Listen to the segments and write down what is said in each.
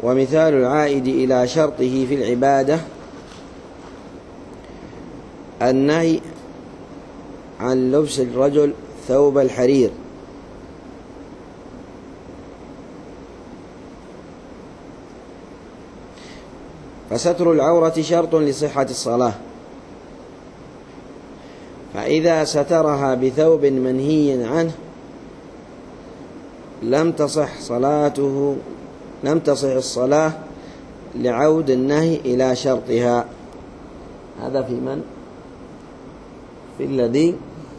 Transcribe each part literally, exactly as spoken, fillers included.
ومثال العائد إلى شرطه في العبادة النهي عن لبس الرجل ثوب الحرير، فستر العورة شرط لصحة الصلاة، فإذا سترها بثوب منهي عنه لم تصح صلاته لم تصح الصلاة لعود النهي إلى شرطها. هذا في من؟ في الذي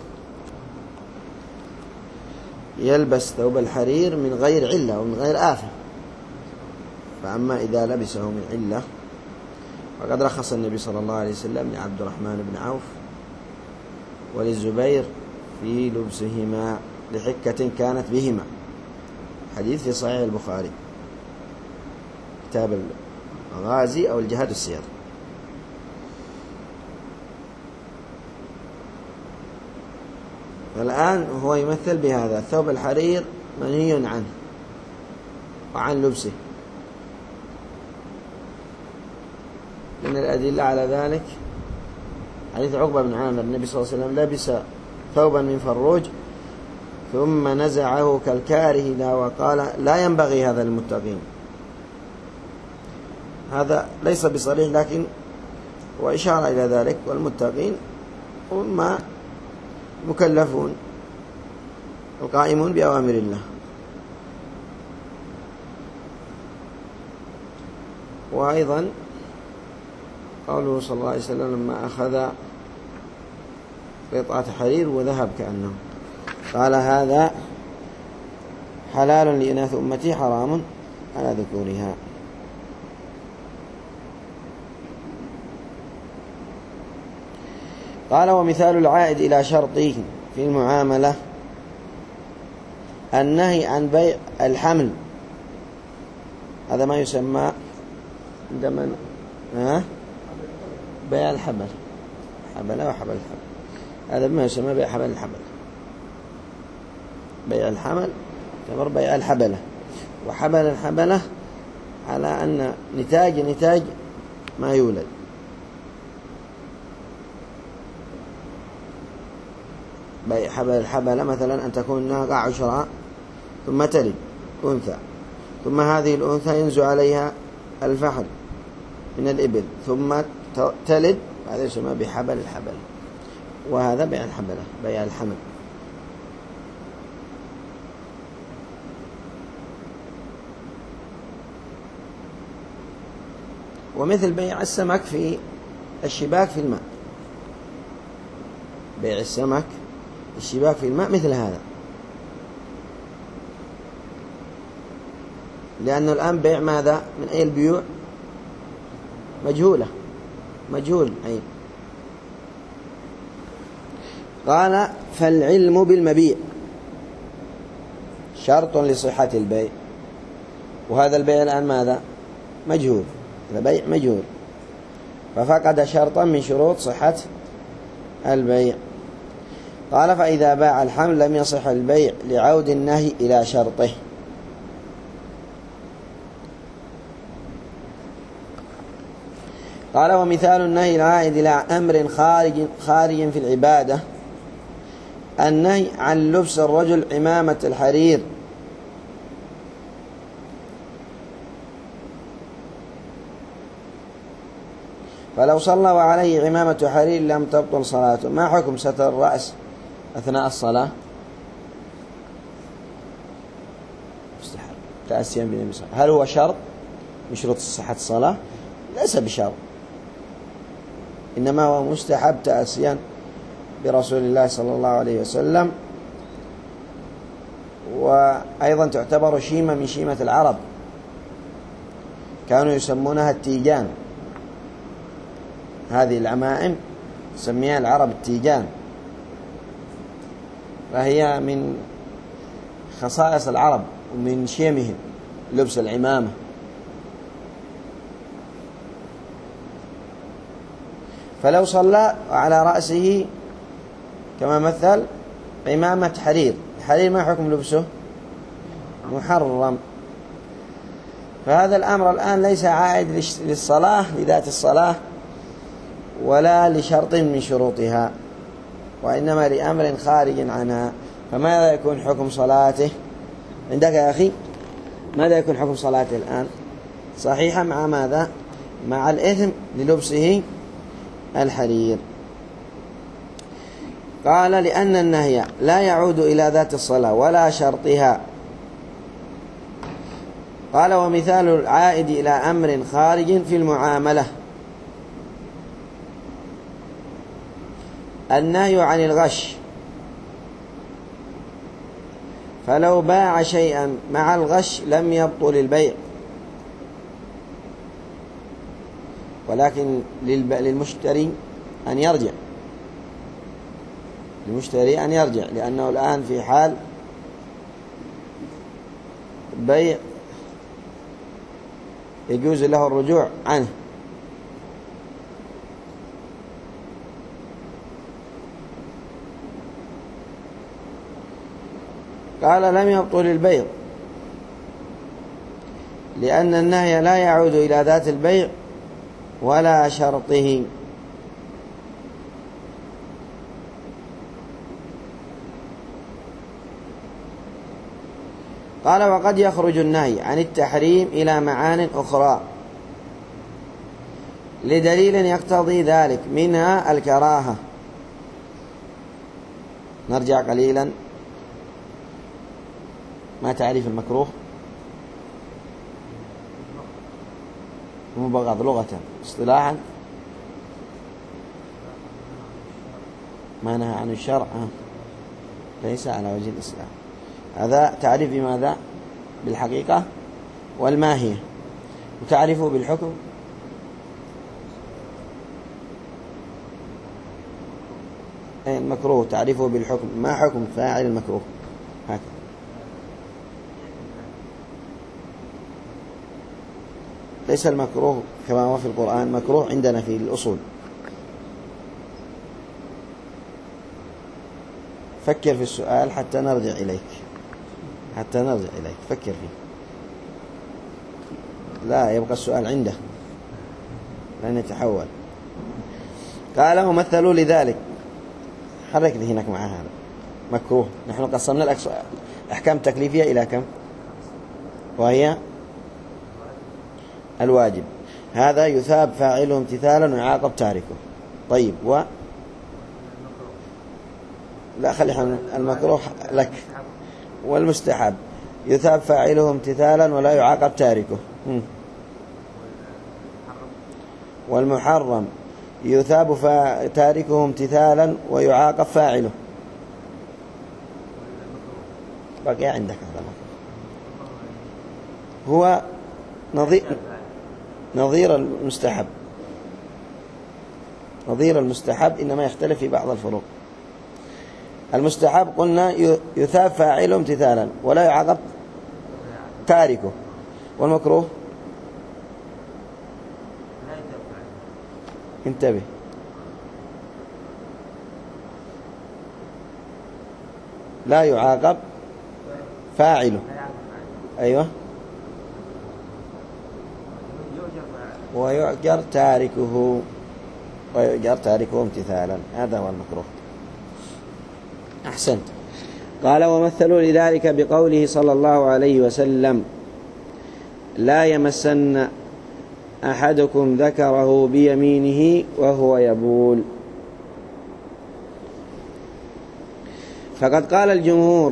يلبس ثوب الحرير من غير علة ومن غير آفة. فأما إذا لبسه من علة فقد رخص النبي صلى الله عليه وسلم لعبد الرحمن بن عوف وللزبير في لبسهما لحكة كانت بهما، حديث في صحيح البخاري كتاب الغازي أو الجهاد السير. فالآن هو يمثل بهذا ثوب الحرير منهي عنه وعن لبسه. من الأدلة على ذلك حديث عقبة بن عامر، النبي صلى الله عليه وسلم لبس ثوبا من فروج ثم نزعه كالكاره له وقال لا ينبغي هذا للمتقين. هذا ليس بصريح لكن وإشارة إلى ذلك، والمتقين هم مكلفون القائمون بأوامر الله. وأيضا قوله صلى الله عليه وسلم لما أخذ قطعة حرير وذهب كأنه قال هذا حلال لإناث أمتي حرام على ذكورها. قال ومثال العائد إلى شرطه في المعاملة النهي عن بيع الحمل، هذا ما يسمى عندما ها بيع الحبل، حبل وحبل الحبل، هذا ما يسمى بيع حبل الحبل. بيع الحمل تمر بيع الحبلة، وحبل الحبلة على أن نتاج نتاج ما يولد. بيع حبل الحبلة مثلا أن تكون ناقة عشراء ثم تلد أنثى، ثم هذه الأنثى ينزع عليها الفحل من الإبل ثم تلد، هذا يسمى بحبل الحبل، وهذا بيع الحبلة بيع الحمل. ومثل بيع السمك في الشباك في الماء، بيع السمك الشباك في الماء مثل هذا، لأنه الآن بيع ماذا من أي البيوع مجهولة مجهول عيب. قال فالعلم بالمبيع شرط لصحة البيع، وهذا البيع الآن ماذا مجهول، هذا بيع مجهول، ففقد شرطا من شروط صحة البيع. قال فإذا باع الحمل لم يصح البيع لعود النهي إلى شرطه. قال ومثال النهي العائد إلى أمر خارج خارج في العبادة النهي عن لبس الرجل عمامة الحرير، فلو صلى وعليه عمامة حرير لم تبطل صلاته. ما حكم ستر الرأس أثناء الصلاة؟ مستحب تأسيا بالنبي صلى الله عليه وسلم. هل هو شرط من شروط صحة الصلاة؟ ليس بشرط، إنما هو مستحب تأسيا برسول الله صلى الله عليه وسلم. وأيضا تعتبر شيمة من شيمة العرب، كانوا يسمونها التيجان، هذه العمائم سميها العرب التيجان، فهي من خصائص العرب ومن شيمهم لبس العمامة. فلو صلى على رأسه كما مثل عمامة حرير، الحرير ما حكم لبسه؟ محرم. فهذا الأمر الآن ليس عائد للصلاة لذات الصلاة ولا لشرط من شروطها، وإنما لأمر خارج عنها. فماذا يكون حكم صلاته عندك يا أخي؟ ماذا يكون حكم صلاته الآن؟ صحيحة مع ماذا؟ مع الإثم للبسه الحرير. قال لأن النهي لا يعود إلى ذات الصلاة ولا شرطها. قال ومثال العائد إلى أمر خارج في المعاملة النهي عن الغش، فلو باع شيئا مع الغش لم يبطل البيع، ولكن للمشتري أن يرجع للمشتري أن يرجع لأنه الآن في حال بيع يجوز له الرجوع عنه. قال لم يبطل البيع لأن النهي لا يعود إلى ذات البيع ولا شرطه. قال وقد يخرج النهي عن التحريم إلى معان أخرى لدليل يقتضي ذلك، منها الكراهة. نرجع قليلا، ما تعريف المكروه؟ مبغض لغة، اصطلاحا ما نهى عن الشرع ليس على وجه الإسلام. هذا تعريف بماذا؟ بالحقيقة والماهية. وتعرفه بالحكم المكروه، تعرفه بالحكم. ما حكم فاعل المكروه؟ هكذا. ليس المكروه كما هو في القرآن مكروه عندنا في الأصول. فكر في السؤال حتى نرجع إليك حتى نرجع إليك فكر فيه. لا يبقى السؤال عنده لن يتحول. قال ومثلوا لذلك، حرك ذهنك مع هذا مكروه. نحن قسمنا الأحكام التكليفية إلى كم؟ وهي الواجب، هذا يثاب فاعله امتثالا ويعاقب تاركه. طيب و لا خلي المكروه لك. والمستحب يثاب فاعله امتثالا ولا يعاقب تاركه. والمحرم يثاب تاركه امتثالا ويعاقب فاعله. بقي عندك هذا هو نظير نظير المستحب. نظير المستحب إنما يختلف في بعض الفروق. المستحب قلنا يثاب فاعله امتثالا ولا يعاقب تاركه. والمكروه انتبه لا يعاقب فاعله. أيوة ويؤجر تاركه ويؤجر تاركه امتثالا. هذا هو المكروه. أحسنت. قال ومثلوا لذلك بقوله صلى الله عليه وسلم لا يمسن أحدكم ذكره بيمينه وهو يبول. فقد قال الجمهور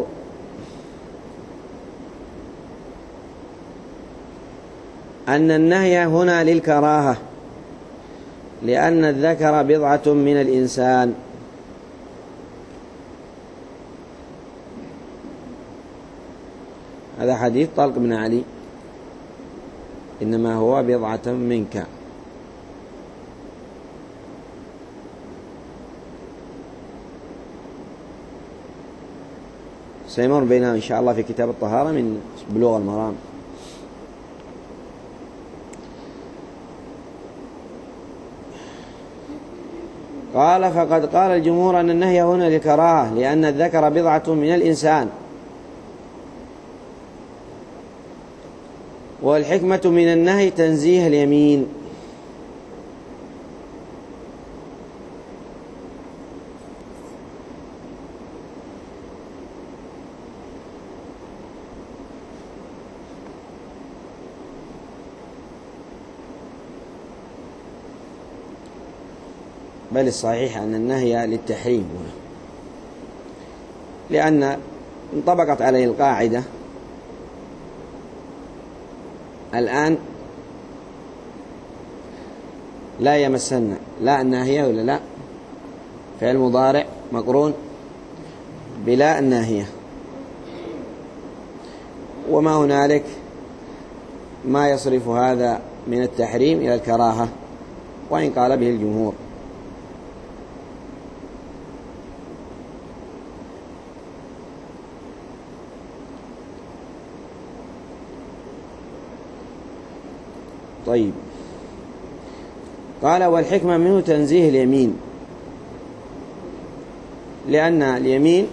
أن النهي هنا للكراهة لأن الذكر بضعة من الإنسان. هذا حديث طلق بن علي إنما هو بضعة منك. سيمر بيننا إن شاء الله في كتاب الطهارة من بلوغ المرام. قال فقد قال الجمهور أن النهي هنا للكراهة لأن الذكر بضعة من الإنسان. والحكمة من النهي تنزيه اليمين. بل الصحيح أن النهي للتحريم، لأن انطبقت عليه القاعدة الآن لا يمسن، لا الناهية ولا لا، فعل مضارع مقرون بلا الناهية، وما هنالك ما يصرف هذا من التحريم إلى الكراهة، وإن قال به الجمهور. طيب، قال والحكمة منه تنزيه اليمين، لأن اليمين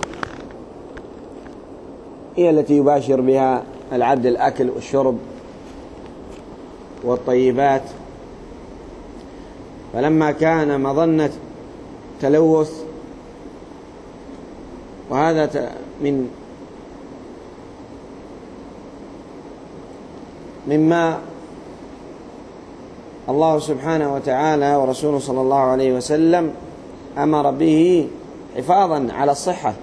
هي التي يباشر بها العبد الأكل والشرب والطيبات، فلما كان مظنة تلوث، وهذا من مما الله سبحانه وتعالى ورسوله صلى الله عليه وسلم أمر به حفاظا على الصحة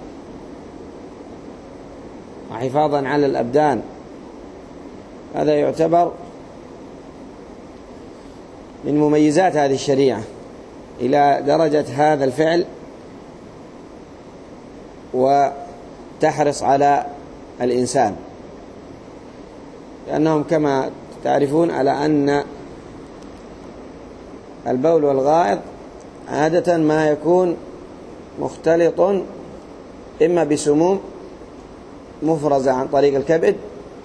وحفاظا على الأبدان، هذا يعتبر من مميزات هذه الشريعة إلى درجة هذا الفعل، وتحرص على الإنسان، لأنهم كما تعرفون على أن البول والغائط عادة ما يكون مختلط إما بسموم مفرزة عن طريق الكبد،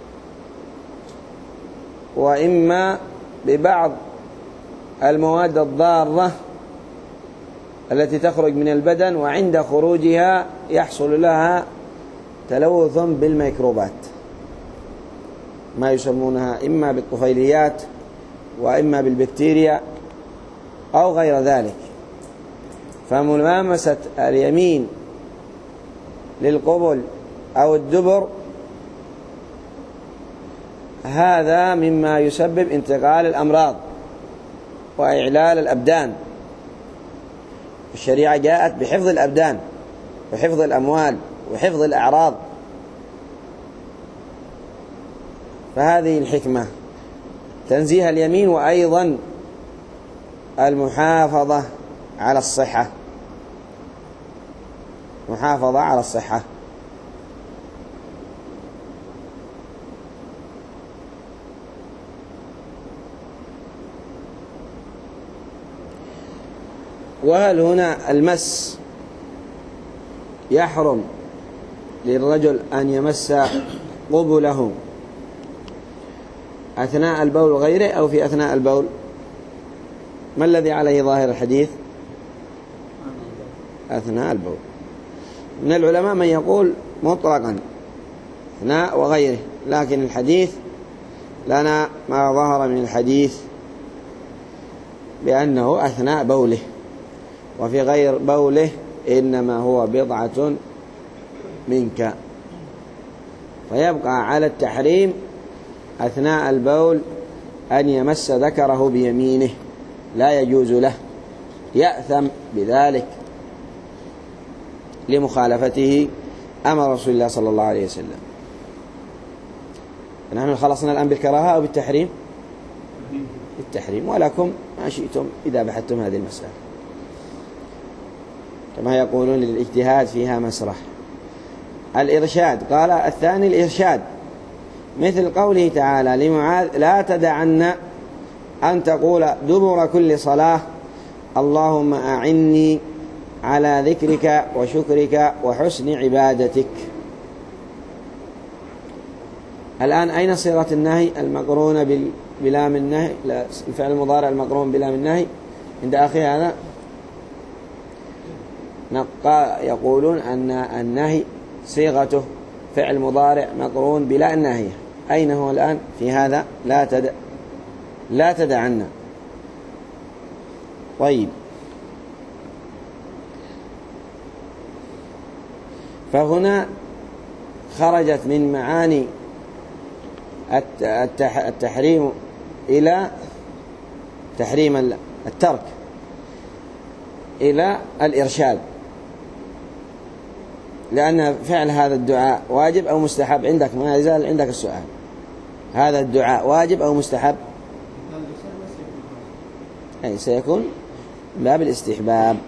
وإما ببعض المواد الضارة التي تخرج من البدن، وعند خروجها يحصل لها تلوث بالميكروبات، ما يسمونها إما بالطفيليات وإما بالبكتيريا أو غير ذلك. فملامسة اليمين للقبل أو الدبر هذا مما يسبب انتقال الأمراض وإعلال الأبدان. الشريعة جاءت بحفظ الأبدان وحفظ الأموال وحفظ الأعراض، فهذه الحكمة تنزيه اليمين، وأيضا المحافظة على الصحة، محافظة على الصحة. وهل هنا المس يحرم للرجل أن يمس قبله أثناء البول غيره أو في أثناء البول؟ ما الذي عليه ظاهر الحديث؟ أثناء البول. من العلماء من يقول مطلقا أثناء وغيره، لكن الحديث لنا ما ظهر من الحديث بأنه أثناء بوله، وفي غير بوله إنما هو بضعة منك، فيبقى على التحريم أثناء البول أن يمس ذكره بيمينه، لا يجوز له، يأثم بذلك لمخالفته أمر رسول الله صلى الله عليه وسلم. نحن خلصنا الآن بالكراهة أو بالتحريم؟ بالتحريم، ولكم ما شئتم إذا بحثتم هذه المسألة، كما يقولون للاجتهاد فيها مسرح. الإرشاد، قال الثاني الإرشاد، مثل قوله تعالى لمعاذ لا تدعن أن تقول دبر كل صلاة اللهم أعني على ذكرك وشكرك وحسن عبادتك. الآن أين صيغة النهي المقرونة بلام النهي؟ الفعل المضارع المقرون بلام النهي عند آخر هذا يقولون أن النهي صيغته فعل مضارع مقرون بلا الناهية، أين هو الآن في هذا؟ لا تدع لا تدعنا. طيب، فهنا خرجت من معاني التحريم إلى تحريم الترك إلى الإرشاد، لأن فعل هذا الدعاء واجب أو مستحب. عندك ما يزال عندك السؤال، هذا الدعاء واجب أو مستحب؟ أي سيكون باب الاستحباب.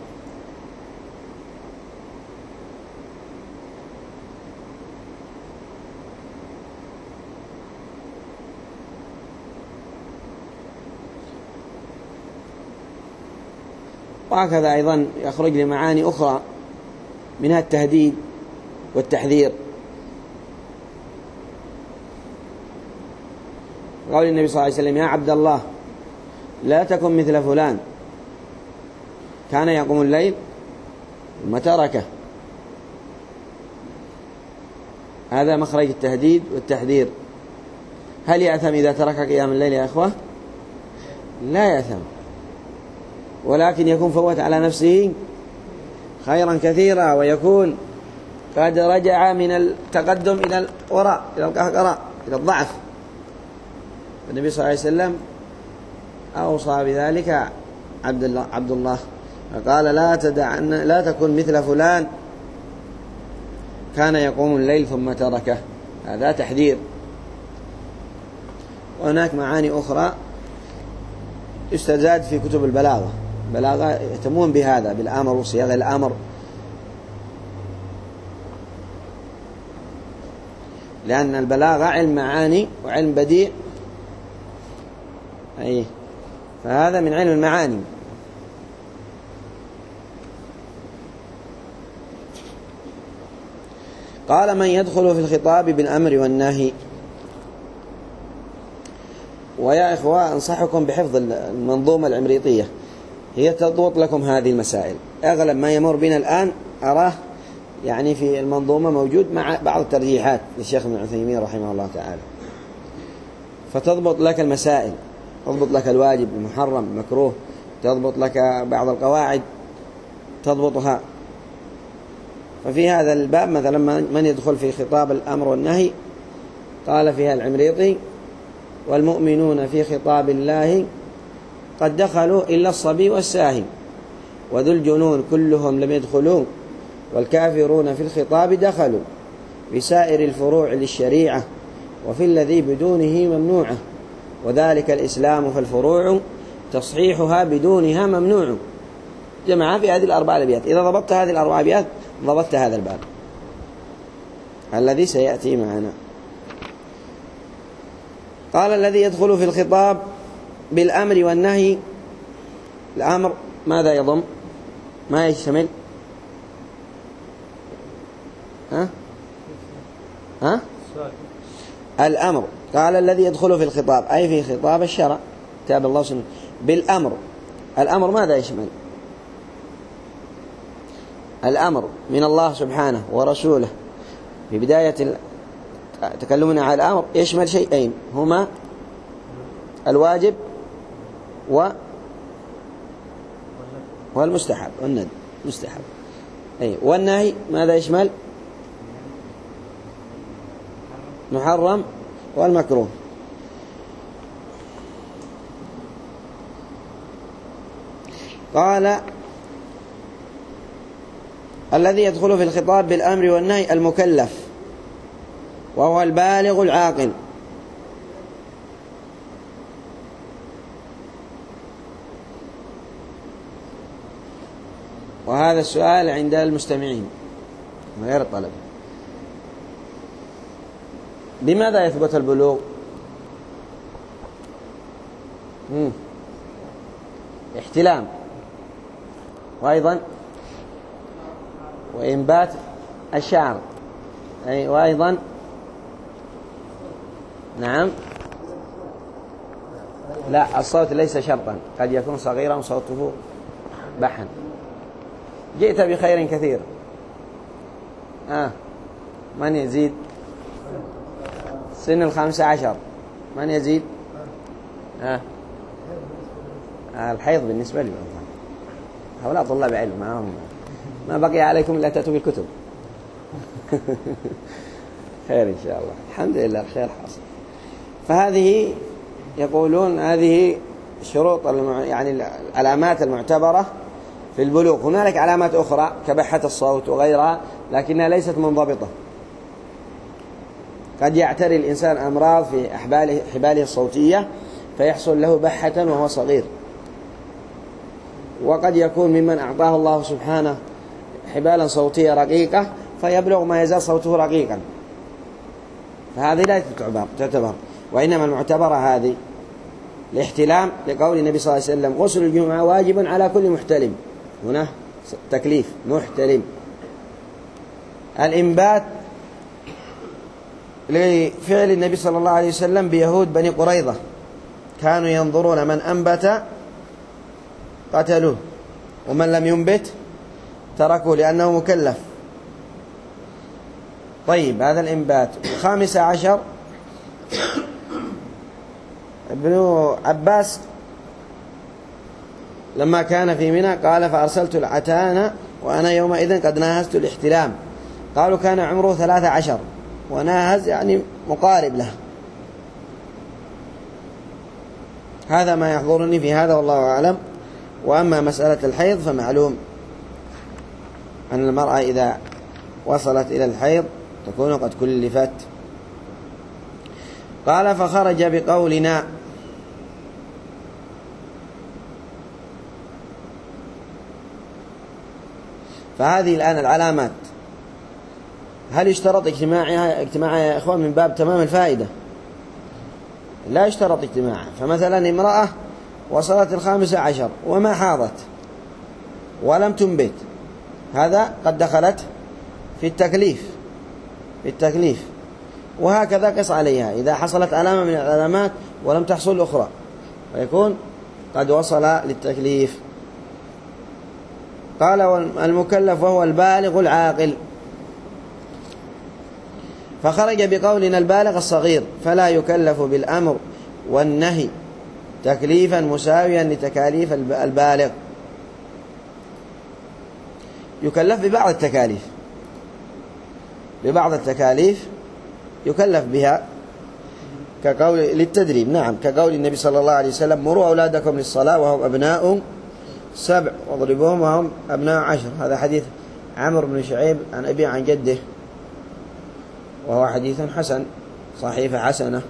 وهكذا أيضا يخرج لمعاني أخرى منها التهديد والتحذير. قول النبي صلى الله عليه وسلم: يا عبد الله لا تكن مثل فلان كان يقوم الليل ثم تركه. هذا مخرج التهديد والتحذير. هل يأثم إذا ترك قيام الليل يا أخوة؟ لا يأثم، ولكن يكون فوت على نفسه خيرا كثيرا، ويكون قد رجع من التقدم إلى الوراء، إلى القهقراء، إلى الضعف. النبي صلى الله عليه وسلم أوصى بذلك عبد الله عبد الله فقال: لا تدعن لا تكن مثل فلان كان يقوم الليل ثم تركه. هذا تحذير. وهناك معاني أخرى يستزاد في كتب البلاغة. البلاغة يهتمون بهذا، بالأمر وصياغ الأمر، لأن البلاغة علم معاني وعلم بديع، أي فهذا من علم المعاني. قال: من يدخل في الخطاب بالأمر والنهي. ويا إخوة أنصحكم بحفظ المنظومة العمريطية، هي تضبط لكم هذه المسائل. أغلب ما يمر بنا الآن أراه يعني في المنظومة موجود مع بعض الترجيحات للشيخ ابن عثيمين رحمه الله تعالى، فتضبط لك المسائل، تضبط لك الواجب، المحرم، المكروه، تضبط لك بعض القواعد تضبطها. ففي هذا الباب مثلا من يدخل في خطاب الأمر والنهي، قال فيها العمريطي: والمؤمنون في خطاب الله قد دخلوا إلا الصبي والساهي، وذو الجنون كلهم لم يدخلوا، والكافرون في الخطاب دخلوا بسائر الفروع للشريعة، وفي الذي بدونه ممنوعة، وذلك الإسلام فالفروع تصحيحها بدونها ممنوع. جمعها في هذه الأربع أبيات. إذا ضبطت هذه الأربع أبيات ضبطت هذا الباب الذي سيأتي معنا. قال: الذي يدخل في الخطاب بالأمر والنهي. الأمر ماذا يضم؟ ما يشتمل؟ ها؟ ها؟ الأمر. قال: الذي يدخل في الخطاب أي في خطاب الشرع، كتاب الله وسنة، بالأمر. الأمر ماذا يشمل؟ الأمر من الله سبحانه ورسوله في بداية تكلمنا على الأمر يشمل شيئين، هما الواجب و والمستحب والندب. مستحب أي. والنهي ماذا يشمل؟ محرم والمكروه. قال: الذي يدخل في الخطاب بالأمر والنهي المكلف، وهو البالغ العاقل. وهذا السؤال عند المستمعين غير الطلبة: بماذا يثبت البلوغ؟ مم. احتلام، وأيضا وإنبات الشعر، أي وأيضا نعم لا، الصوت ليس شرطا، قد يكون صغيرا صوته بحن. جئت بخير كثير. آه من يزيد؟ سن الخامسة عشر. من يزيد؟ ها؟ آه. الحيض بالنسبة لي هؤلاء طلاب علم، ما, ما بقي عليكم إلا تأتوا بالكتب. خير إن شاء الله، الحمد لله الخير حاصل. فهذه يقولون هذه شروط يعني العلامات المعتبرة في البلوغ. هنالك علامات أخرى كبحة الصوت وغيرها لكنها ليست منضبطة. قد يعتري الإنسان أمراض في أحباله حباله الصوتية فيحصل له بحة وهو صغير، وقد يكون ممن أعطاه الله سبحانه حبالا صوتية رقيقة فيبلغ ما يزال صوته رقيقا، فهذه لا تعتبر. وإنما المعتبرة هذه الاحتلام، لقول النبي صلى الله عليه وسلم غسل الجمعة واجب على كل محتلم، هنا تكليف محتلم. الإنبات لفعل النبي صلى الله عليه وسلم بيهود بني قريظة، كانوا ينظرون من أنبت قتلوه ومن لم ينبت تركوه لأنه مكلف. طيب هذا الإنبات. خامس عشر ابن عباس لما كان في منى قال فأرسلت العتان وأنا يومئذ قد ناهزت الاحتلام. قالوا كان عمره ثلاثة عشر، وناهز يعني مقارب له. هذا ما يحضرني في هذا والله أعلم. وأما مسألة الحيض فمعلوم أن المرأة إذا وصلت إلى الحيض تكون قد كلفت. قال فخرج بقولنا. فهذه الآن العلامات هل يشترط اجتماعها اجتماعها يا إخوان من باب تمام الفائدة؟ لا يشترط اجتماعها. فمثلا امرأة وصلت الخامسة عشر وما حاضت ولم تنبت، هذا قد دخلت في التكليف في التكليف وهكذا قص عليها إذا حصلت علامة من العلامات ولم تحصل أخرى ويكون قد وصل للتكليف. قال المكلف وهو البالغ العاقل. فخرج بقولنا البالغ الصغير فلا يكلف بالأمر والنهي تكليفا مساويا لتكاليف البالغ. يكلف ببعض التكاليف ببعض التكاليف يكلف بها كقول للتدريب، نعم، كقول النبي صلى الله عليه وسلم مروا أولادكم للصلاة وهم أبناء سبع واضربوهم وهم أبناء عشر. هذا حديث عمرو بن شعيب عن أبي عن جده، وهو حديث حسن، صحيفة حسنة.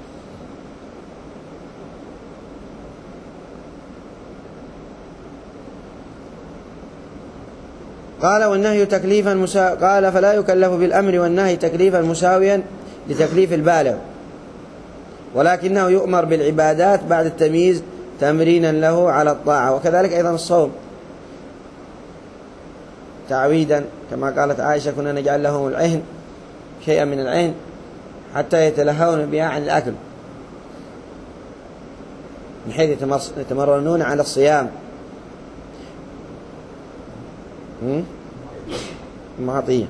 قال والنهي تكليفا مسا... قال فلا يكلف بالأمر والنهي تكليفا مساويا لتكليف البالغ، ولكنه يؤمر بالعبادات بعد التمييز تمرينا له على الطاعة. وكذلك أيضا الصوم تعويدا، كما قالت عائشة كنا نجعل لهم العهن شيئا من العهن حتى يتلهون بها عن الأكل، من حيث يتمرنون على الصيام. معطية.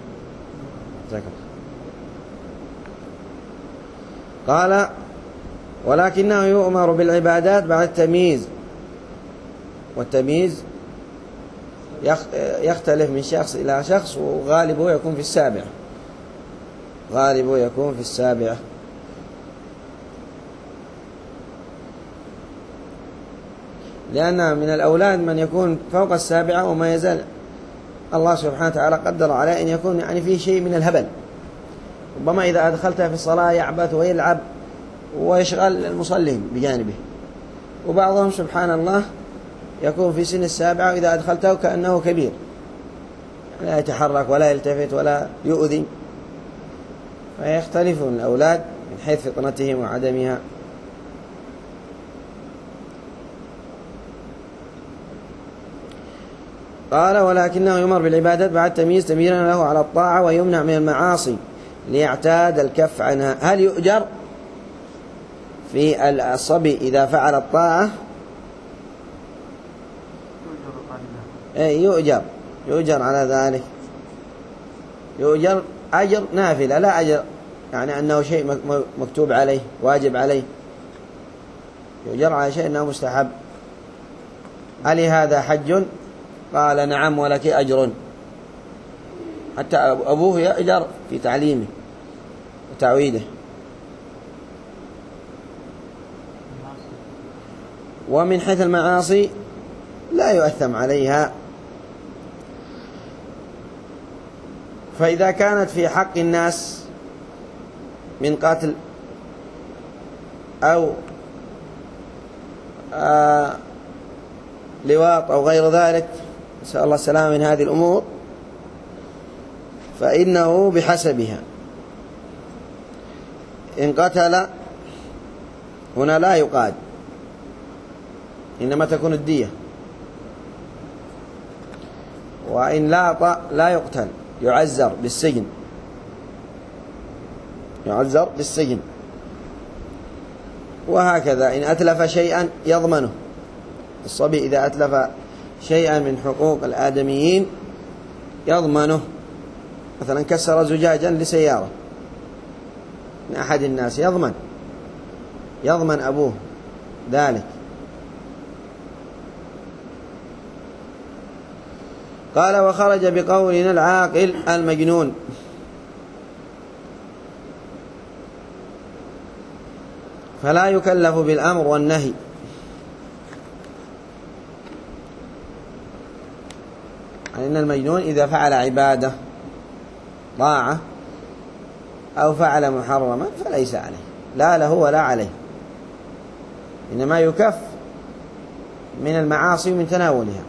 قال ولكنه يؤمر بالعبادات بعد التمييز، والتمييز يختلف من شخص إلى شخص، وغالبه يكون في السابعة غالبه يكون في السابعة لأن من الأولاد من يكون فوق السابعة وما يزال الله سبحانه وتعالى قدر عليه أن يكون يعني فيه شيء من الهبل. ربما إذا أدخلته في الصلاة يعبث ويلعب ويشغل المصلين بجانبه، وبعضهم سبحان الله يكون في سن السابعة وإذا أدخلته كأنه كبير، لا يتحرك ولا يلتفت ولا يؤذي. فيختلفون الأولاد من حيث فطنتهم وعدمها. قال ولكنه يؤمر بالعبادات بعد تمييز تمييزا له على الطاعة، ويمنع من المعاصي ليعتاد الكف عنها. هل يؤجر في الصبي إذا فعل الطاعة؟ أي يؤجر يؤجر على ذلك، يؤجر أجر نافلة لا أجر يعني أنه شيء مكتوب عليه واجب عليه، يؤجر على شيء أنه مستحب. ألي هذا حج؟ قال نعم ولك أجر، حتى أبوه يأجر في تعليمه وتعويده. ومن حيث المعاصي لا يؤثم عليها، فإذا كانت في حق الناس من قتل أو آه لواط أو غير ذلك، نسأل الله السلامة من هذه الأمور، فإنه بحسبها. إن قتل هنا لا يقاد، إنما تكون الدية. وإن لاط لا يقتل، يعزر بالسجن، يعزر بالسجن. وهكذا إن أتلف شيئا يضمنه. الصبي إذا أتلف شيئا من حقوق الآدميين يضمنه، مثلا كسر زجاجا لسيارة من أحد الناس، يضمن يضمن أبوه ذلك. قال وخرج بقولنا العاقل المجنون. فلا يكلف بالأمر والنهي، أن المجنون إذا فعل عبادة طاعة أو فعل محرما فليس عليه، لا له ولا عليه، إنما يكف من المعاصي من تناولها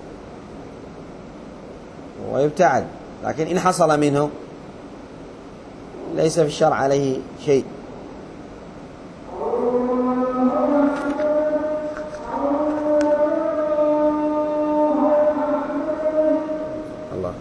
ويبتعد. لكن إن حصل منه ليس في الشرع عليه شيء. الله.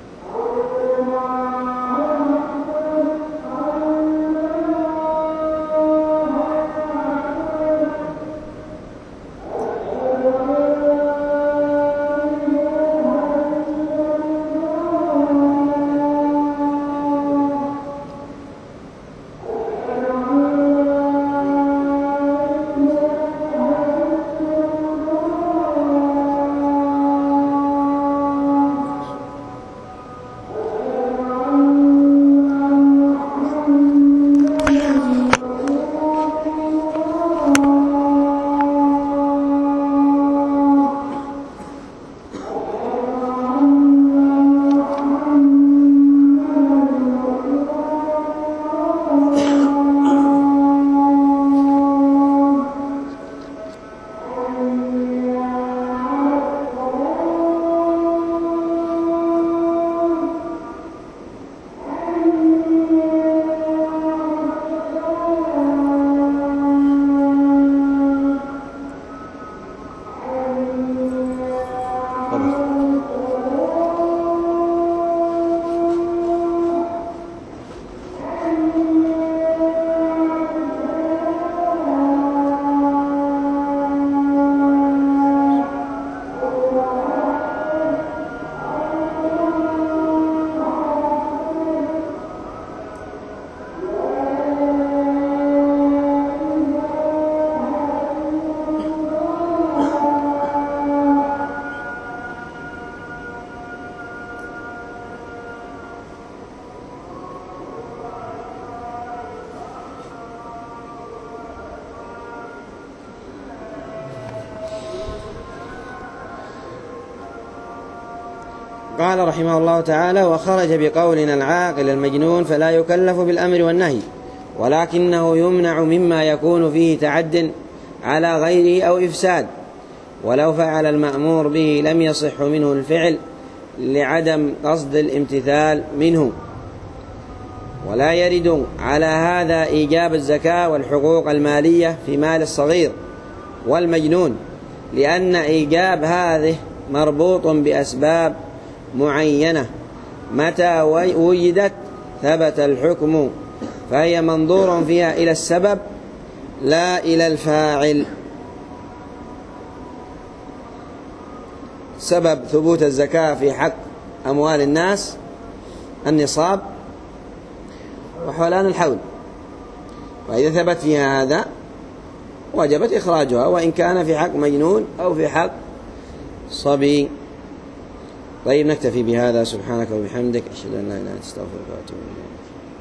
قال رحمه الله تعالى وخرج بقولنا العاقل المجنون فلا يكلف بالأمر والنهي، ولكنه يمنع مما يكون فيه تعد على غيره أو إفساد، ولو فعل المأمور به لم يصح منه الفعل لعدم قصد الامتثال منه. ولا يرد على هذا إيجاب الزكاة والحقوق المالية في مال الصغير والمجنون، لأن إيجاب هذه مربوط بأسباب معينة، متى وجدت ثبت الحكم، فهي منظور فيها إلى السبب لا إلى الفاعل. سبب ثبوت الزكاة في حق أموال الناس النصاب، وحولان الحول، وإذا ثبت فيها هذا وجبت إخراجها، وإن كان في حق مجنون أو في حق صبي. طيب نكتفي بهذا. سبحانك وبحمدك، أشهد أن لا إله إلا أنت، أستغفرك وأتوب إليك.